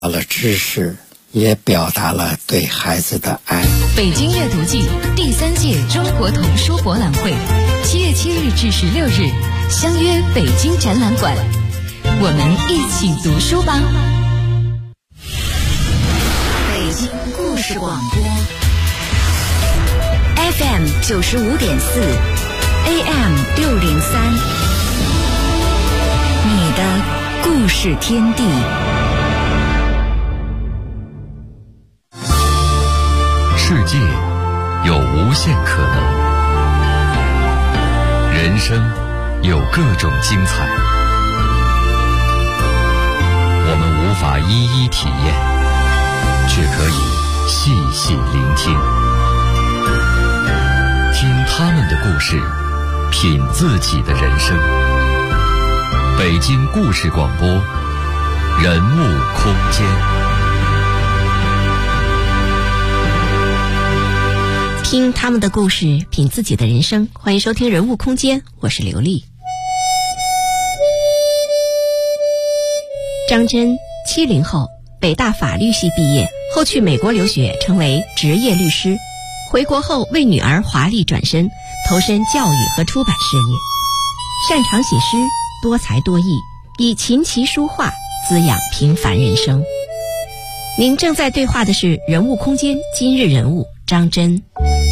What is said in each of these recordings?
了知识，也表达了对孩子的爱。 北京阅读季第3届中国童书博览会7月7日至16日相约北京展览馆，我们一起读书吧。北京故事广播 FM 95.4 AM 603，你的故事天地。 世界有无限可能，人生有各种精彩，我们无法一一体验，却可以细细聆听，听他们的故事，品自己的人生。北京故事广播，人物空间。 听他们的故事，品自己的人生。欢迎收听人物空间，我是刘丽。张真70后，北大法律系毕业，后去美国留学，成为职业律师。回国后为女儿华丽转身，投身教育和出版事业，擅长写诗，多才多艺，以琴棋书画滋养平凡人生。您正在对话的是人物空间今日人物张真。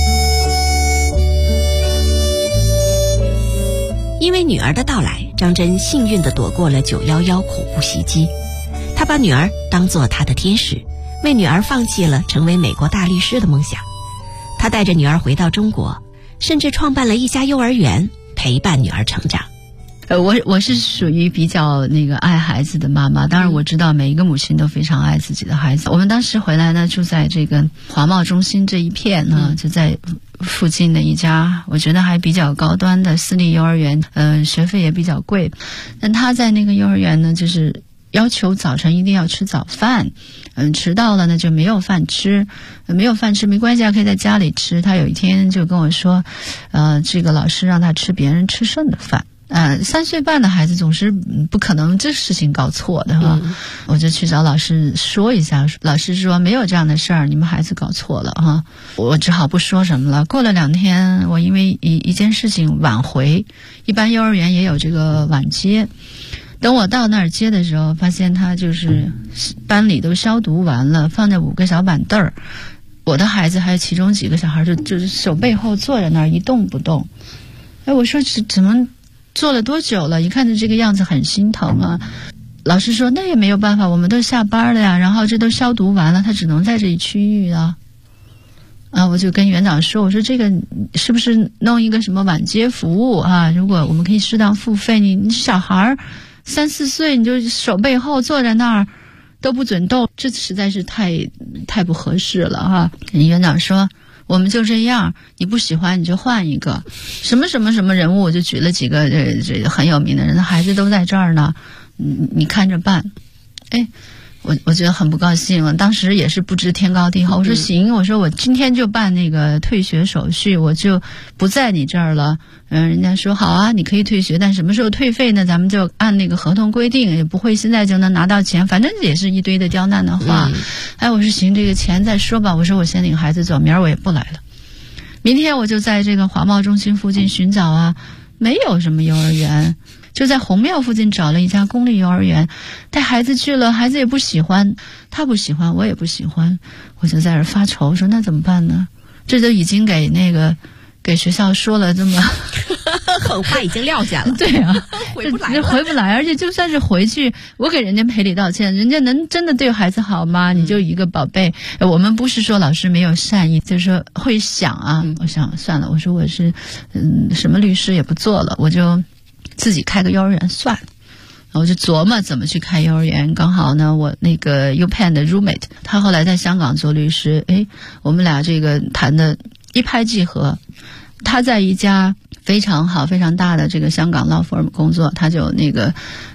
因为女儿的到来，张真幸运地躲过了911恐怖袭击。他把女儿当作他的天使，为女儿放弃了成为美国大律师的梦想。他带着女儿回到中国，甚至创办了一家幼儿园，陪伴女儿成长。 我是属于比较爱孩子的妈妈，当然我知道每一个母亲都非常爱自己的孩子。我们当时回来呢，住在这个华贸中心这一片呢，就在附近的一家我觉得还比较高端的私立幼儿园，学费也比较贵。但他在那个幼儿园呢，就是要求早晨一定要吃早饭，迟到了呢就没有饭吃，没有饭吃没关系啊，可以在家里吃。他有一天就跟我说，这个老师让他吃别人吃剩的饭。3岁半的孩子总是不可能这事情搞错的哈。我就去找老师说一下，老师说没有这样的事儿，你们孩子搞错了哈。我只好不说什么了。过了2天，我因为一件事情晚回，一般幼儿园也有这个晚接。等我到那儿接的时候，发现他就是班里都消毒完了，放着5个小板凳儿，我的孩子还有其中几个小孩就是手背后坐在那儿一动不动。我说怎么做了多久了？一看着这个样子很心疼啊。老师说那也没有办法，我们都下班了呀，然后这都消毒完了，他只能在这一区域啊。我就跟园长说，我说这个是不是弄一个什么晚接服务啊？如果我们可以适当付费，你小孩3、4岁你就手背后坐在那儿都不准动，这实在是太不合适了哈。园长说我们就这样，你不喜欢你就换一个什么什么什么人物，我就举了几个这很有名的人，孩子都在这儿呢，你看着办。我觉得很不高兴，当时也是不知天高地厚。我说行，我说我今天就办那个退学手续，我就不在你这儿了。人家说好啊，你可以退学，但什么时候退费呢？咱们就按那个合同规定，也不会现在就能拿到钱，反正也是一堆的刁难的话。我说行，这个钱再说吧。我说我先领孩子走，明儿我也不来了。明天我就在这个华贸中心附近寻找啊，没有什么幼儿园。就在红庙附近找了一家公立幼儿园，带孩子去了，孩子也不喜欢，他不喜欢，我也不喜欢，我就在这发愁，说那怎么办呢？这就已经给学校说了这么狠话已经撂下了。 对啊， 回不来，而且就算是回去，我给人家赔礼道歉，人家能真的对孩子好吗？你就一个宝贝。我们不是说老师没有善意，就是说会想啊，我想算了，我说我是什么律师也不做了，我就自己开个幼儿园算了。我就琢磨怎么去开幼儿园。刚好呢，我那个 UPenn 的 roommate 他后来在香港做律师，我们俩这个谈的一拍即合。他在一家非常好非常大的这个香港 law firm 工作，他就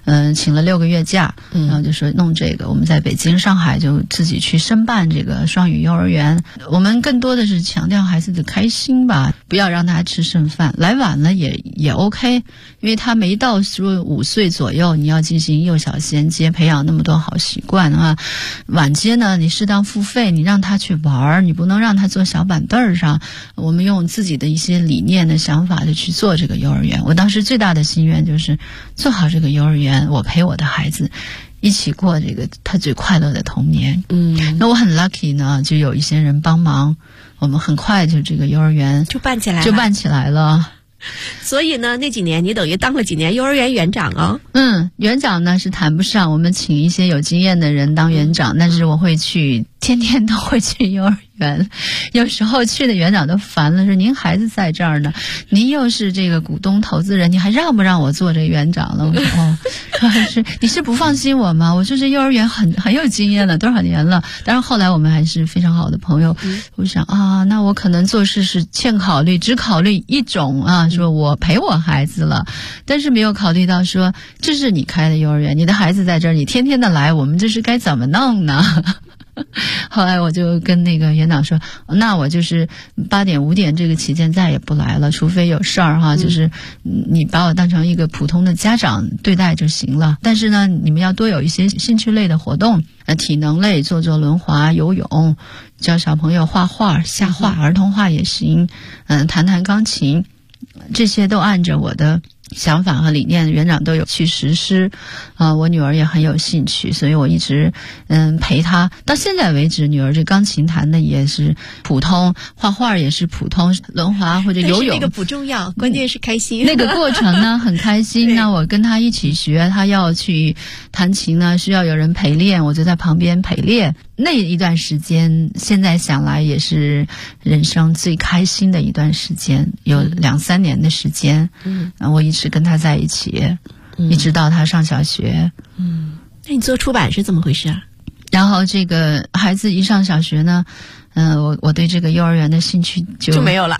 请了6个月假，然后就说弄这个。我们在北京、上海就自己去申办这个双语幼儿园。我们更多的是强调孩子的开心吧，不要让他吃剩饭。来晚了也 OK， 因为他没到说5岁左右，你要进行幼小衔接，培养那么多好习惯啊。晚接呢，你适当付费，你让他去玩，你不能让他坐小板凳上。我们用自己的一些理念的想法就去做这个幼儿园。我当时最大的心愿就是做好这个幼儿园，我陪我的孩子一起过这个他最快乐的童年。那我很 lucky 呢，就有一些人帮忙，我们很快就这个幼儿园就办起来了。 所以呢，那几年你等于当了几年幼儿园园长啊？ 园长呢是谈不上，我们请一些有经验的人当园长，但是我会去，天天都会去幼儿园。有时候去的园长都烦了，说您孩子在这儿呢，您又是这个股东投资人，你还让不让我做这个园长了？我说你是不放心我吗？我说这幼儿园很有经验了，多少年了。但是后来我们还是非常好的朋友。我想那我可能做事是欠考虑，只考虑一种说我陪我孩子了，但是没有考虑到说这是你开的幼儿园，你的孩子在这儿，你天天的来，我们这是该怎么弄呢？后来我就跟那个园长说，那我就是8点5点这个期间再也不来了，除非有事儿就是你把我当成一个普通的家长对待就行了。但是呢，你们要多有一些兴趣类的活动，体能类，做轮滑、游泳，教小朋友画画、下画，儿童画也行，弹钢琴，这些都按着我的想法和理念，园长都有去实施。我女儿也很有兴趣，所以我一直陪她。到现在为止，女儿这钢琴弹的也是普通，画画也是普通，轮滑或者游泳那个不重要，关键是开心。 那个过程呢很开心呢，我跟她一起学，她要去弹琴呢需要有人陪练，我就在旁边陪练。那一段时间现在想来也是人生最开心的一段时间，有2-3年的时间。我一直跟他在一起，一直到他上小学。 那你做出版是怎么回事啊？ 然后这个孩子一上小学呢，我对这个幼儿园的兴趣就没有了。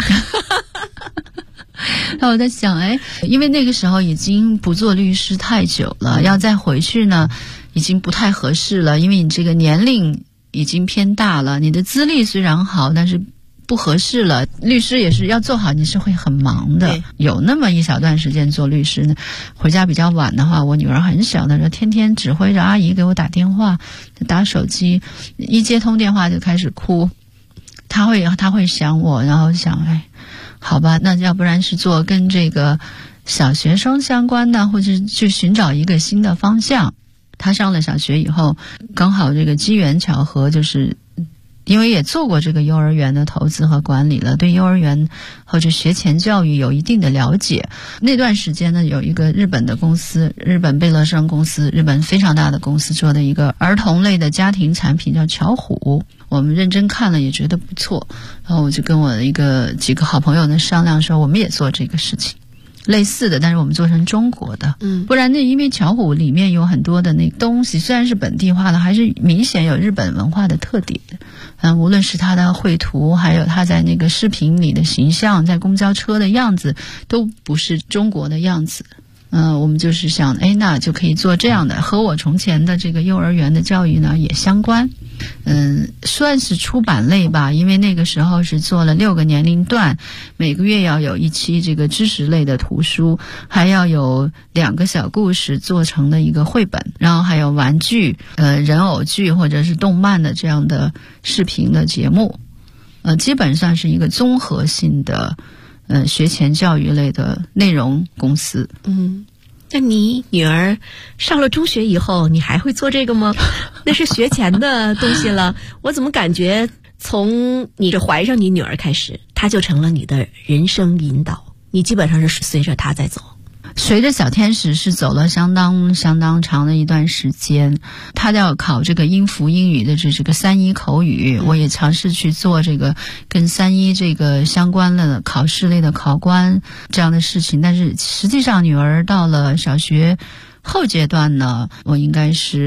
那我在想，因为那个时候已经不做律师太久了，要再回去呢已经不太合适了，因为你这个年龄已经偏大了，你的资历虽然好，但是不合适了。律师也是要做好，你是会很忙的。有那么一小段时间做律师呢，回家比较晚的话，我女儿很小的时候，天天指挥着阿姨给我打电话，打手机，一接通电话就开始哭。她会想我，然后想，好吧，那要不然是做跟这个小学生相关的，或者去寻找一个新的方向。她上了小学以后，刚好这个机缘巧合，就是因为也做过这个幼儿园的投资和管理了，对幼儿园或者学前教育有一定的了解。那段时间呢，有一个日本的公司，日本贝乐生公司，日本非常大的公司做的一个儿童类的家庭产品叫巧虎，我们认真看了也觉得不错，然后我就跟我的几个好朋友呢商量说，我们也做这个事情。类似的，但是我们做成中国的，不然呢，因为巧虎里面有很多的那东西，虽然是本地化的，还是明显有日本文化的特点。无论是它的绘图，还有它在那个视频里的形象，在公交车的样子，都不是中国的样子。我们就是想，那就可以做这样的，和我从前的这个幼儿园的教育呢也相关。算是出版类吧，因为那个时候是做了6个年龄段，每个月要有一期这个知识类的图书，还要有2个小故事做成的一个绘本，然后还有玩具、人偶剧或者是动漫的这样的视频的节目，基本上是一个综合性的学前教育类的内容公司。 那你女儿上了中学以后，你还会做这个吗？那是学前的东西了。我怎么感觉从你这怀上你女儿开始，她就成了你的人生引导，你基本上是随着她在走。 随着小天使是走了相当长的一段时间，他要考这个英孚英语的这个3-1口语，我也尝试去做这个跟3-1这个相关的考试类的考官这样的事情，但是实际上女儿到了小学后阶段呢，我应该是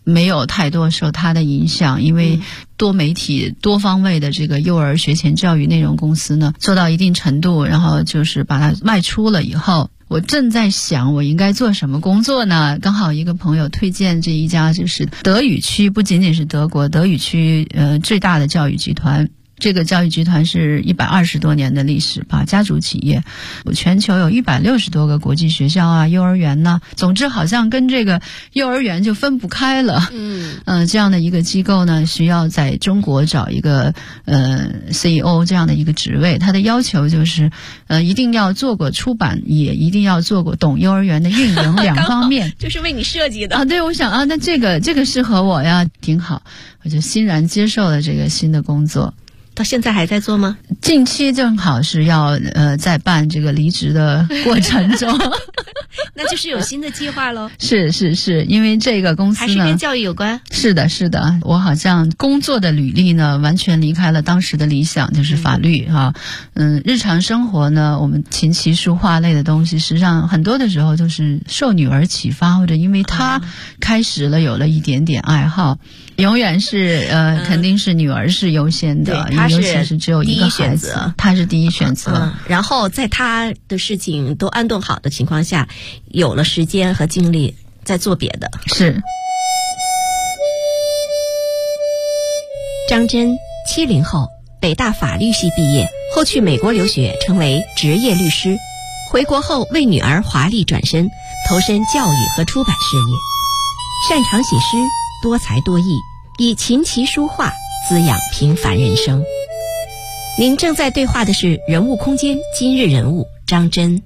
没有太多受他的影响，因为多媒体多方位的这个幼儿学前教育内容公司呢做到一定程度，然后就是把它卖出了以后，我正在想我应该做什么工作呢，刚好一个朋友推荐这一家就是德语区，不仅仅是德国德语区最大的教育集团。这个教育集团是120多年的历史吧，家族企业，全球有160多个国际学校啊、幼儿园呢，总之好像跟这个幼儿园就分不开了。这样的一个机构呢，需要在中国找一个CEO 这样的一个职位，他的要求就是一定要做过出版，也一定要做过懂幼儿园的运营两方面， 就是为你设计的啊。对，我想啊，那这个适合我呀，挺好，我就欣然接受了这个新的工作。 到现在还在做吗？ 近期正好是要在办这个离职的过程中。 那就是有新的计划咯。 是，因为这个公司呢还是跟教育有关。 是的，我好像工作的履历呢完全离开了当时的理想，就是法律啊。日常生活呢，我们琴棋书画类的东西，实际上很多的时候就是受女儿启发，或者因为她开始了有了一点点爱好。永远是肯定是女儿是优先的，尤其是只有一个孩子，她是第一选择。 然后在她的事情都安顿好的情况下，有了时间和精力再做别的。 是。 张真70后，北大法律系毕业，后去美国留学，成为职业律师。回国后为女儿华丽转身，投身教育和出版事业，擅长写诗，多才多艺，以琴棋书画滋养平凡人生。您正在对话的是人物空间今日人物张真。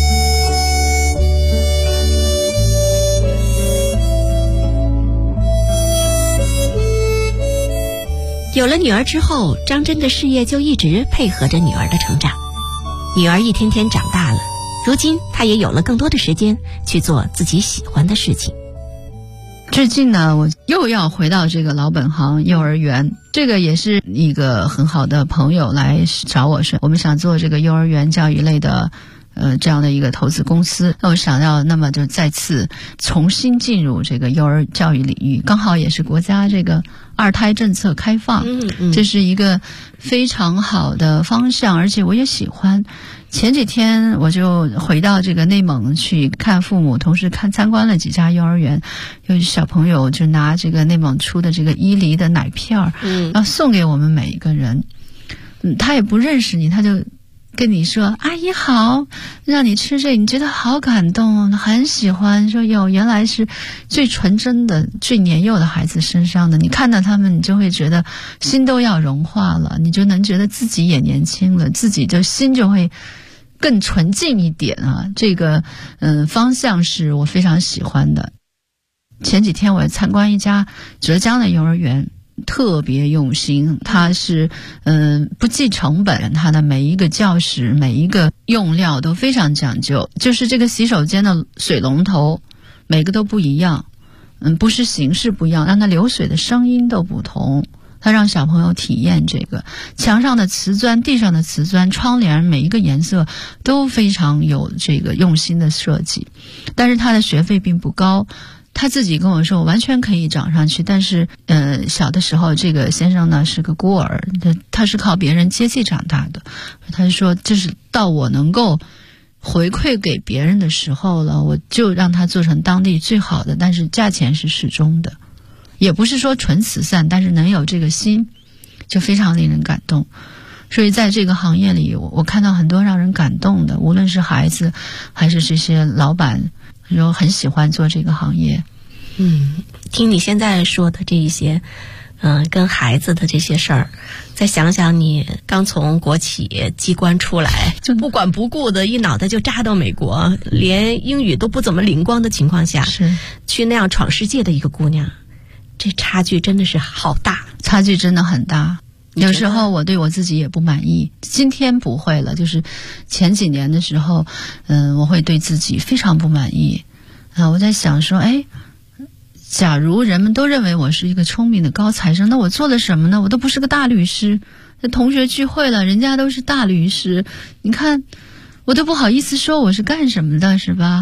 有了女儿之后，张真的事业就一直配合着女儿的成长。女儿一天天长大了，如今她也有了更多的时间去做自己喜欢的事情。 最近呢，我又要回到这个老本行幼儿园，这个也是一个很好的朋友来找我说，我们想做这个幼儿园教育类的这样的一个投资公司，那我想要那么就再次重新进入这个幼儿教育领域，刚好也是国家这个2胎政策开放，这是一个非常好的方向，而且我也喜欢。前几天我就回到这个内蒙去看父母，同时参观了几家幼儿园，有小朋友就拿这个内蒙出的这个伊犁的奶片然后送给我们每一个人。他也不认识你，他就跟你说阿姨好，让你吃这，你觉得好感动，很喜欢，说哟，原来是最纯真的最年幼的孩子身上的，你看到他们你就会觉得心都要融化了，你就能觉得自己也年轻了，自己就心就会更纯净一点啊。这个方向是我非常喜欢的。前几天我也参观一家浙江的幼儿园，特别用心，它是不计成本，它的每一个教室每一个用料都非常讲究，就是这个洗手间的水龙头每个都不一样，不是形式不一样，让它流水的声音都不同，它让小朋友体验这个。墙上的瓷砖，地上的瓷砖，窗帘每一个颜色都非常有这个用心的设计，但是它的学费并不高。他自己跟我说我完全可以涨上去，但是小的时候这个先生呢是个孤儿，他是靠别人接济长大的，他说这是到我能够回馈给别人的时候了，我就让他做成当地最好的，但是价钱是适中的，也不是说纯慈善，但是能有这个心就非常令人感动。所以在这个行业里，我看到很多让人感动的，无论是孩子还是这些老板，就很喜欢做这个行业。 听你现在说的这一些跟孩子的这些事儿，再想想你刚从国企机关出来，就不管不顾的一脑袋就扎到美国，连英语都不怎么灵光的情况下， 是去那样闯世界的一个姑娘，这差距真的是好大， 差距真的很大。有时候我对我自己也不满意，今天不会了，就是前几年的时候我会对自己非常不满意我在想说假如人们都认为我是一个聪明的高材生，那我做了什么呢？我都不是个大律师，那同学聚会了，人家都是大律师，你看我都不好意思说我是干什么的，是吧？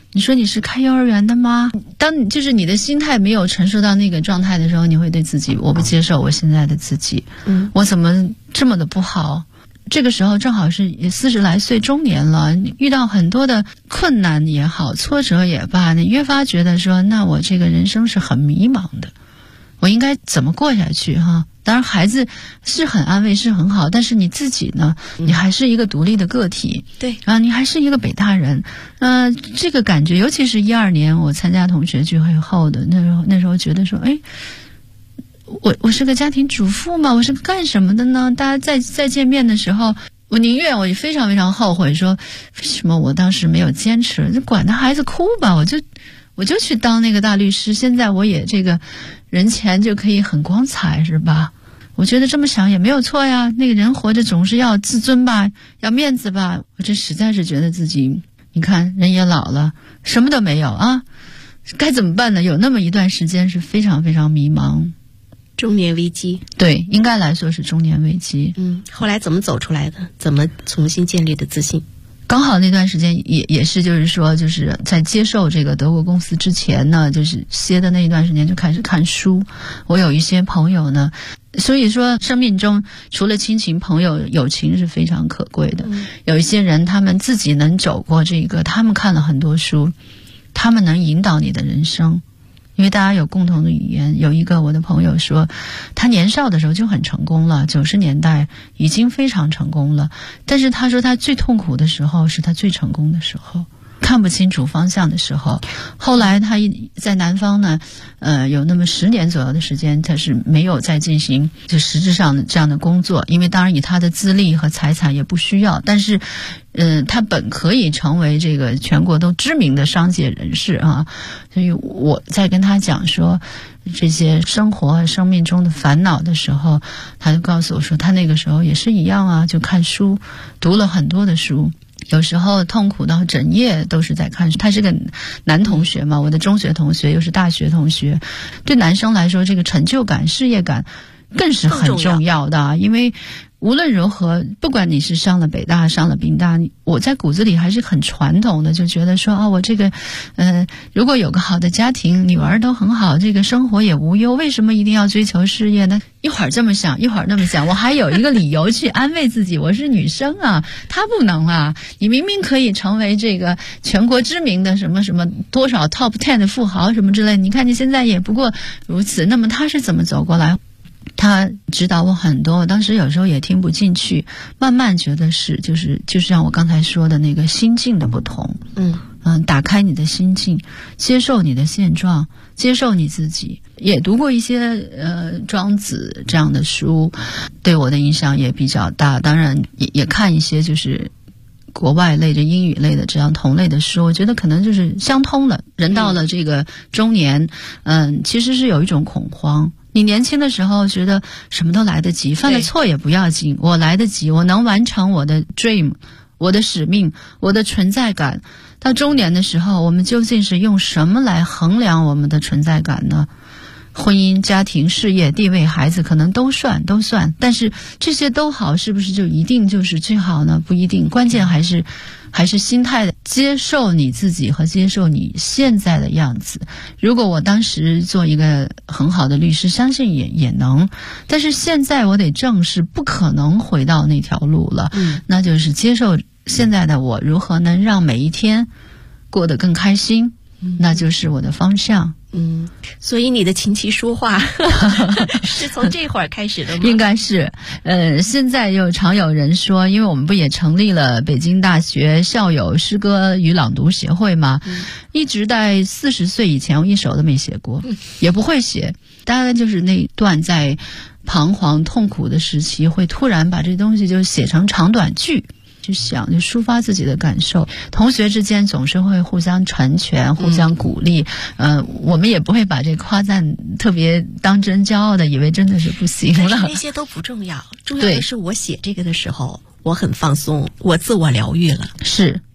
你说你是开幼儿园的吗？当就是你的心态没有成熟到那个状态的时候，你会对自己，我不接受我现在的自己，我怎么这么的不好？这个时候正好是40来岁中年了，遇到很多的困难也好，挫折也罢，你越发觉得说，那我这个人生是很迷茫的，我应该怎么过下去哈？当然孩子是很安慰是很好，但是你自己呢，你还是一个独立的个体， 对啊，你还是一个北大人，这个感觉，尤其是12年我参加同学聚会后的那时候觉得说，哎，我是个家庭主妇嘛，我是个干什么的呢？大家再见面的时候，我宁愿我非常非常后悔说，为什么我当时没有坚持？就管他孩子哭吧，我就去当那个大律师，现在我也这个人前就可以很光彩，是吧？我觉得这么想也没有错呀。那个人活着总是要自尊吧，要面子吧。我这实在是觉得自己，你看人也老了，什么都没有啊，该怎么办呢？有那么一段时间是非常非常迷茫。 中年危机， 对，应该来说是中年危机。 后来怎么走出来的？怎么重新建立的自信？ 刚好那段时间也是，就是说，就是在接受这个德国公司之前呢，就是歇的那一段时间就开始看书。我有一些朋友呢，所以说生命中除了亲情、朋友，友情是非常可贵的。有一些人他们自己能走过这个，他们看了很多书，他们能引导你的人生。因为大家有共同的语言，有一个我的朋友说，他年少的时候就很成功了，90年代已经非常成功了，但是他说他最痛苦的时候是他最成功的时候，看不清楚方向的时候。后来他在南方呢，有那么10年左右的时间，他是没有再进行就实质上的这样的工作，因为当然以他的资历和财产也不需要，但是他本可以成为这个全国都知名的商界人士啊。所以我在跟他讲说这些生活和生命中的烦恼的时候，他就告诉我说，他那个时候也是一样啊，就看书，读了很多的书，有时候痛苦到整夜都是在看书。他是个男同学嘛，我的中学同学又是大学同学，对男生来说，这个成就感、事业感更是很重要的啊，因为无论如何，不管你是上了北大上了宾大，我在骨子里还是很传统的，就觉得说我这个如果有个好的家庭，女儿都很好，这个生活也无忧，为什么一定要追求事业呢？一会儿这么想一会儿那么想，我还有一个理由去安慰自己，我是女生啊，她不能啊，你明明可以成为这个全国知名的什么什么多少 top 10的富豪什么之类，你看你现在也不过如此。那么她是怎么走过来？他指导我很多，我当时有时候也听不进去，慢慢觉得就是像我刚才说的那个心境的不同。打开你的心境，接受你的现状，接受你自己。也读过一些庄子这样的书，对我的影响也比较大。当然也看一些就是国外类的英语类的这样同类的书，我觉得可能就是相通的。人到了这个中年，其实是有一种恐慌。你年轻的时候觉得什么都来得及，犯了错也不要紧，我来得及，我能完成我的 dream， 我的使命，我的存在感。到中年的时候，我们究竟是用什么来衡量我们的存在感呢？婚姻、家庭、事业、地位、孩子可能都算，但是这些都好，是不是就一定就是最好呢？不一定，关键还是心态的接受你自己和接受你现在的样子。如果我当时做一个很好的律师，相信也能，但是现在我得正视不可能回到那条路了，那就是接受现在的我如何能让每一天过得更开心，那就是我的方向。 所以你的琴棋书画是从这会儿开始的吗？ 应该是。现在又常有人说，因为我们不也成立了北京大学校友诗歌与朗读协会吗？一直在40岁以前，我一首都没写过，也不会写。大概就是那段在彷徨痛苦的时期，会突然把这东西就写成长短句。就想就抒发自己的感受，同学之间总是会互相成全，互相鼓励。我们也不会把这夸赞特别当真骄傲的，以为真的是不行了。 但是那些都不重要，重要的是我写这个的时候，我很放松，我自我疗愈了。 是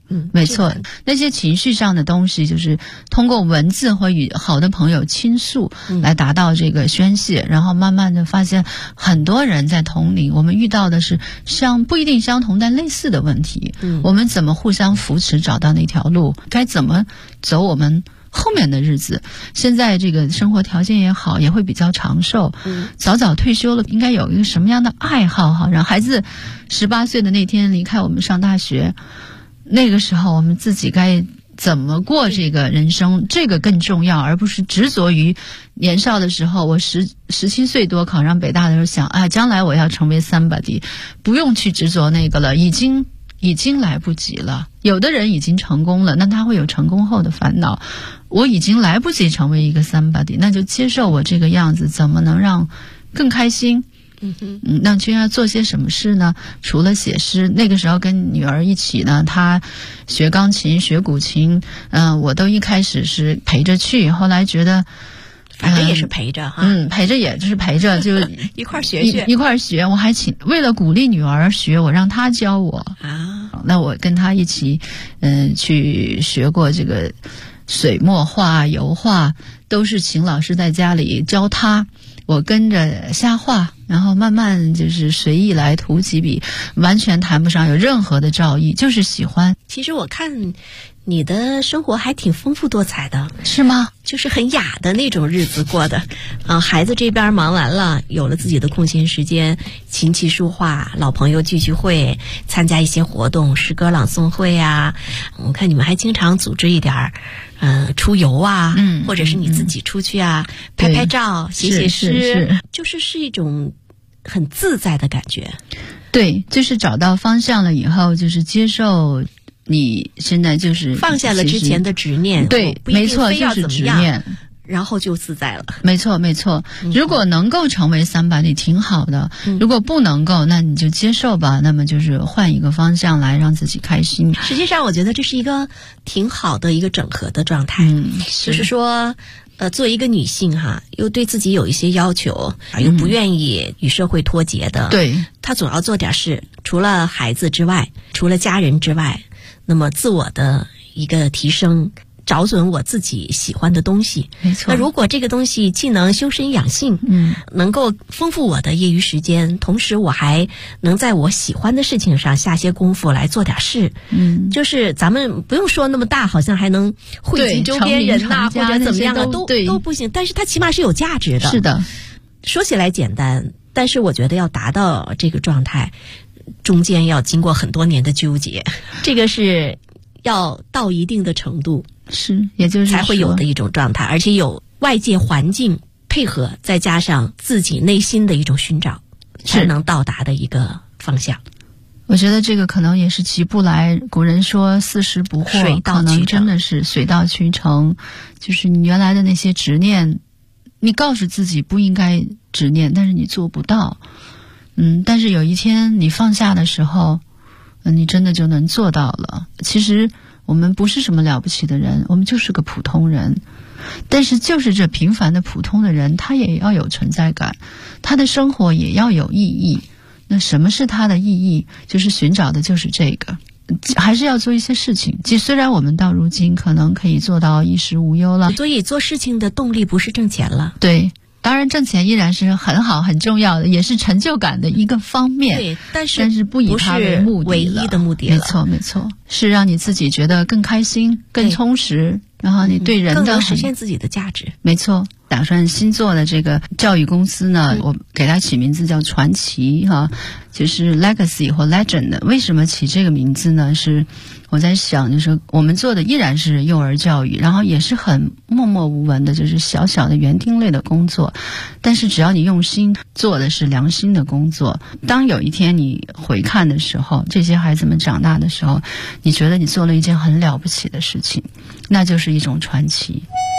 没错，那些情绪上的东西，就是通过文字或与好的朋友倾诉来达到这个宣泄，然后慢慢的发现很多人在同龄，我们遇到的是不一定相同但类似的问题，我们怎么互相扶持找到那条路，该怎么走我们后面的日子。现在这个生活条件也好，也会比较长寿，早早退休了，应该有一个什么样的爱好哈，让孩子18岁的那天离开我们上大学，那个时候我们自己该怎么过这个人生，这个更重要，而不是执着于年少的时候，我17岁多考上北大的时候想，将来我要成为somebody，不用去执着那个了，已经来不及了。有的人已经成功了，那他会有成功后的烦恼。我已经来不及成为一个somebody，那就接受我这个样子，怎么能让更开心？那就要做些什么事呢？除了写诗，那个时候跟女儿一起呢，她学钢琴、学古琴，我都一开始是陪着去，后来觉得。 反正也是陪着哈， 陪着也就是陪着，就一块学一块学。我还为了鼓励女儿学，我让她教我啊。那我跟她一起，去学过这个水墨画、油画，都是请老师在家里教她，我跟着瞎画，然后慢慢就是随意来涂几笔，完全谈不上有任何的造诣，就是喜欢。 其实我看你的生活还挺丰富多彩的， 是吗？ 就是很雅的那种日子过的，孩子这边忙完了，有了自己的空闲时间，琴棋书画，老朋友聚会，参加一些活动，诗歌朗诵会啊。我看你们还经常组织一点出游啊，或者是你自己出去啊，拍拍照，写诗，就是一种很自在的感觉。 对，就是找到方向了以后，就是接受。你现在就是放下了之前的执念， 对，没错，就是执念， 然后就自在了。 没错，没错。如果能够成为somebody挺好的，如果不能够，那你就接受吧。那么就是换一个方向来让自己开心。 实际上，我觉得这是一个挺好的一个整合的状态。就是说，作为一个女性哈，又对自己有一些要求，又不愿意与社会脱节的， 对， 她总要做点事，除了孩子之外，除了家人之外。那么自我的一个提升，找准我自己喜欢的东西。 没错。 那如果这个东西既能修身养性，能够丰富我的业余时间，同时我还能在我喜欢的事情上下些功夫来做点事。就是咱们不用说那么大，好像还能惠及周边人呐，或者怎么样啊，都不行。但是它起码是有价值的。 是的。 说起来简单，但是我觉得要达到这个状态。中间要经过很多年的纠结，这个是要到一定的程度， 是，也就是才会有的一种状态，而且有外界环境配合，再加上自己内心的一种寻找，才能到达的一个方向。 我觉得这个可能也是急不来。古人说40不惑，可能真的是水到渠成。就是你原来的那些执念，你告诉自己不应该执念，但是你做不到。但是有一天你放下的时候，你真的就能做到了。其实我们不是什么了不起的人，我们就是个普通人。但是就是这平凡的普通的人，他也要有存在感，他的生活也要有意义。那什么是他的意义？就是寻找的就是这个，还是要做一些事情。虽然我们到如今可能可以做到衣食无忧了， 所以做事情的动力不是挣钱了。 对。当然挣钱依然是很好很重要的，也是成就感的一个方面。 对，但是不以它为目的了， 唯一的目的了。 没错没错，是让你自己觉得更开心更充实，然后你对人的更能实现自己的价值。 没错。打算新做的这个教育公司呢，我给它起名字叫传奇哈，就是 legacy 或 legend。为什么起这个名字呢？是我在想，就是我们做的依然是幼儿教育，然后也是很默默无闻的，就是小小的园丁类的工作。但是只要你用心做的是良心的工作，当有一天你回看的时候，这些孩子们长大的时候，你觉得你做了一件很了不起的事情，那就是一种传奇。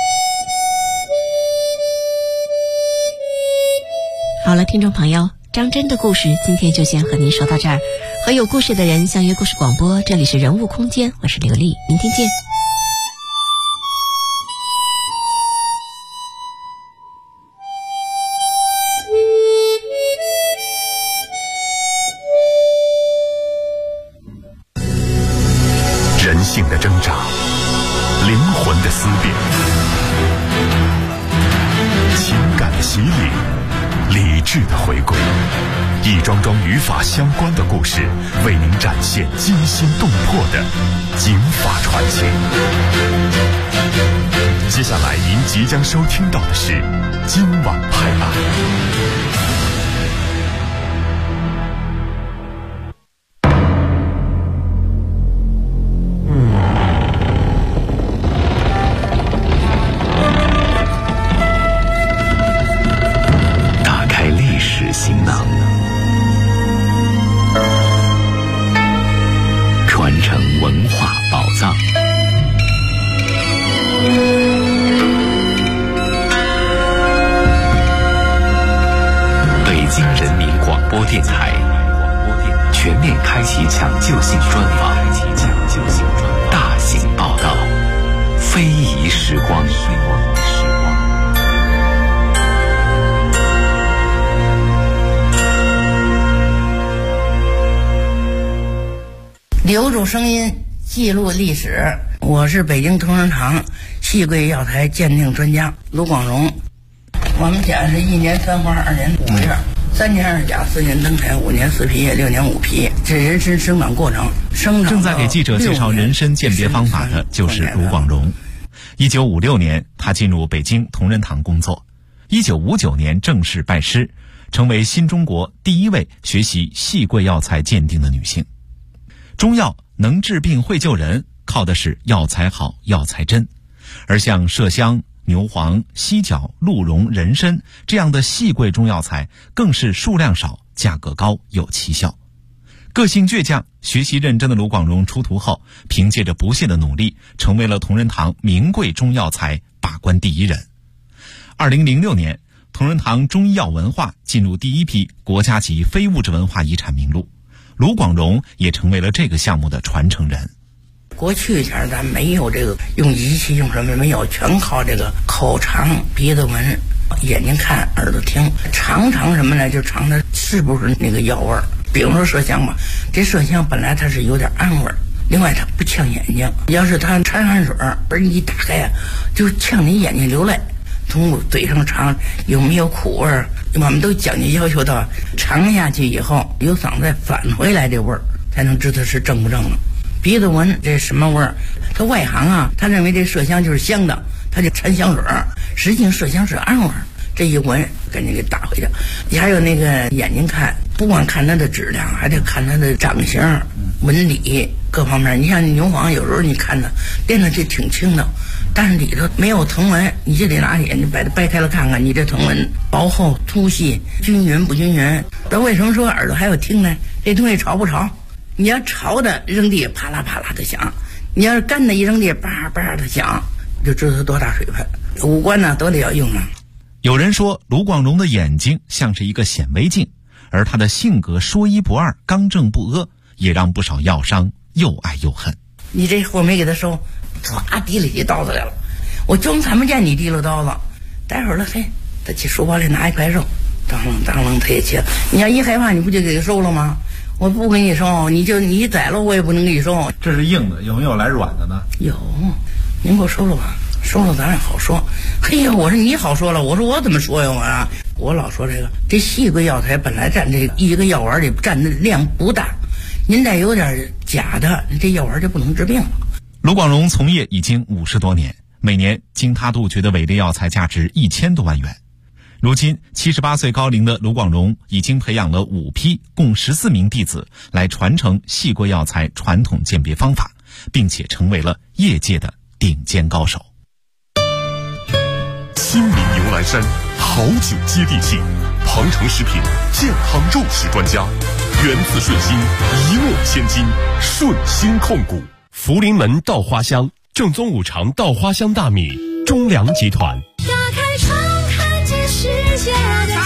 好了，听众朋友，张真的故事今天就先和您说到这儿。和有故事的人相约故事广播，这里是人物空间，我是刘丽，明天见。 人世的回归，一桩桩与法相关的故事，为您展现惊心动魄的警法传奇。接下来您即将收听到的是今晚拍案。 行囊，传承文化宝藏。北京人民广播电台全面开启抢救性专访，大型报道，非遗时光。 留住声音，记录历史。我是北京同仁堂细桂药材鉴定专家卢广荣。我们家是1年3花2年5月，3年2甲4年登台5年4批6年5批，这人参生长过程。 正在给记者介绍人参鉴别方法的就是卢广荣。1956年，他进入北京同仁堂工作。1959年正式拜师，成为新中国第一位学习细桂药材鉴定的女性。中药能治病会救人，靠的是药材好药材真，而像麝香、牛黄、犀角、鹿茸、人参这样的细桂中药材更是数量少、价格高、有奇效。个性倔强、学习认真的卢广荣出徒后，凭借着不懈的努力，成为了同仁堂名贵中药材把关第一人。2006年，同仁堂中医药文化进入第一批国家级非物质文化遗产名录，卢广荣也成为了这个项目的传承人。 过去前咱没有这个用仪器用什么没有，全靠这个口尝、鼻子闻、眼睛看、耳朵听，尝什么呢？就尝它是不是那个药味儿。比如说麝香吧，这麝香本来它是有点氨味儿，另外它不呛眼睛。要是它掺汗水，而你一打开啊，就呛你眼睛流泪。从嘴上尝有没有苦味儿，我们都讲究要求到尝下去以后有嗓子返回来这味儿，才能知道是正不正了。鼻子闻这什么味儿？他外行啊，他认为这麝香就是香的，他就掺香水儿，实际上麝香是氨味儿。这一闻赶紧给打回去。你还有那个眼睛看，不光看它的质量，还得看它的长相、纹理各方面。你像牛黄，有时候你看它掂着就挺轻的，但是里头没有藤纹，你就得拿眼睛把它掰开了看看，你这藤纹薄厚、粗细、均匀不均匀。那为什么说耳朵还有听呢？这东西潮不潮？你要潮的扔地啪啦啪啦的响，你要是干的一扔地叭叭的响，就知道它多大水分。五官呢都得要用啊。 有人说卢广荣的眼睛像是一个显微镜，而他的性格说一不二、刚正不阿，也让不少药商又爱又恨。 你这货没给他收，唰提了起刀子来了，我装看不见你提了刀子，待会儿了嘿，他去书包里拿一块肉，当啷当啷他也切。你要一害怕，你不就给他收了吗？我不给你收，你宰了我也不能给你收。 这是硬的，有没有来软的呢？ 有，您给我收了吧。收了咱也好说。嘿呀，我说你好说了，我说我怎么说呀？我老说这细桂药材本来占这一个药丸里占的量不大，您再有点假的，这药丸就不能治病了。 卢广荣从业已经50多年，每年经他杜绝的伪劣药材价值1000多万元。如今78岁高龄的卢广荣已经培养了5批共14名弟子来传承细桂药材传统鉴别方法，并且成为了业界的顶尖高手。 新民牛栏山好酒接地气，庞城食品健康肉食专家，源自顺心，一诺千金，顺心控股。福临门稻花香，正宗五常稻花香大米，中粮集团。 打开窗看见世界的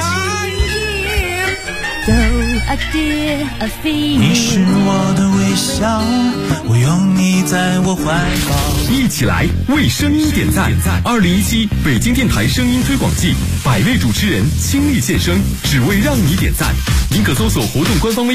你是我的微笑，我拥你在我怀抱。 一起来为声音点赞！2017北京电台声音推广季，100位主持人倾力献声，只为让你点赞。您可搜索活动官方微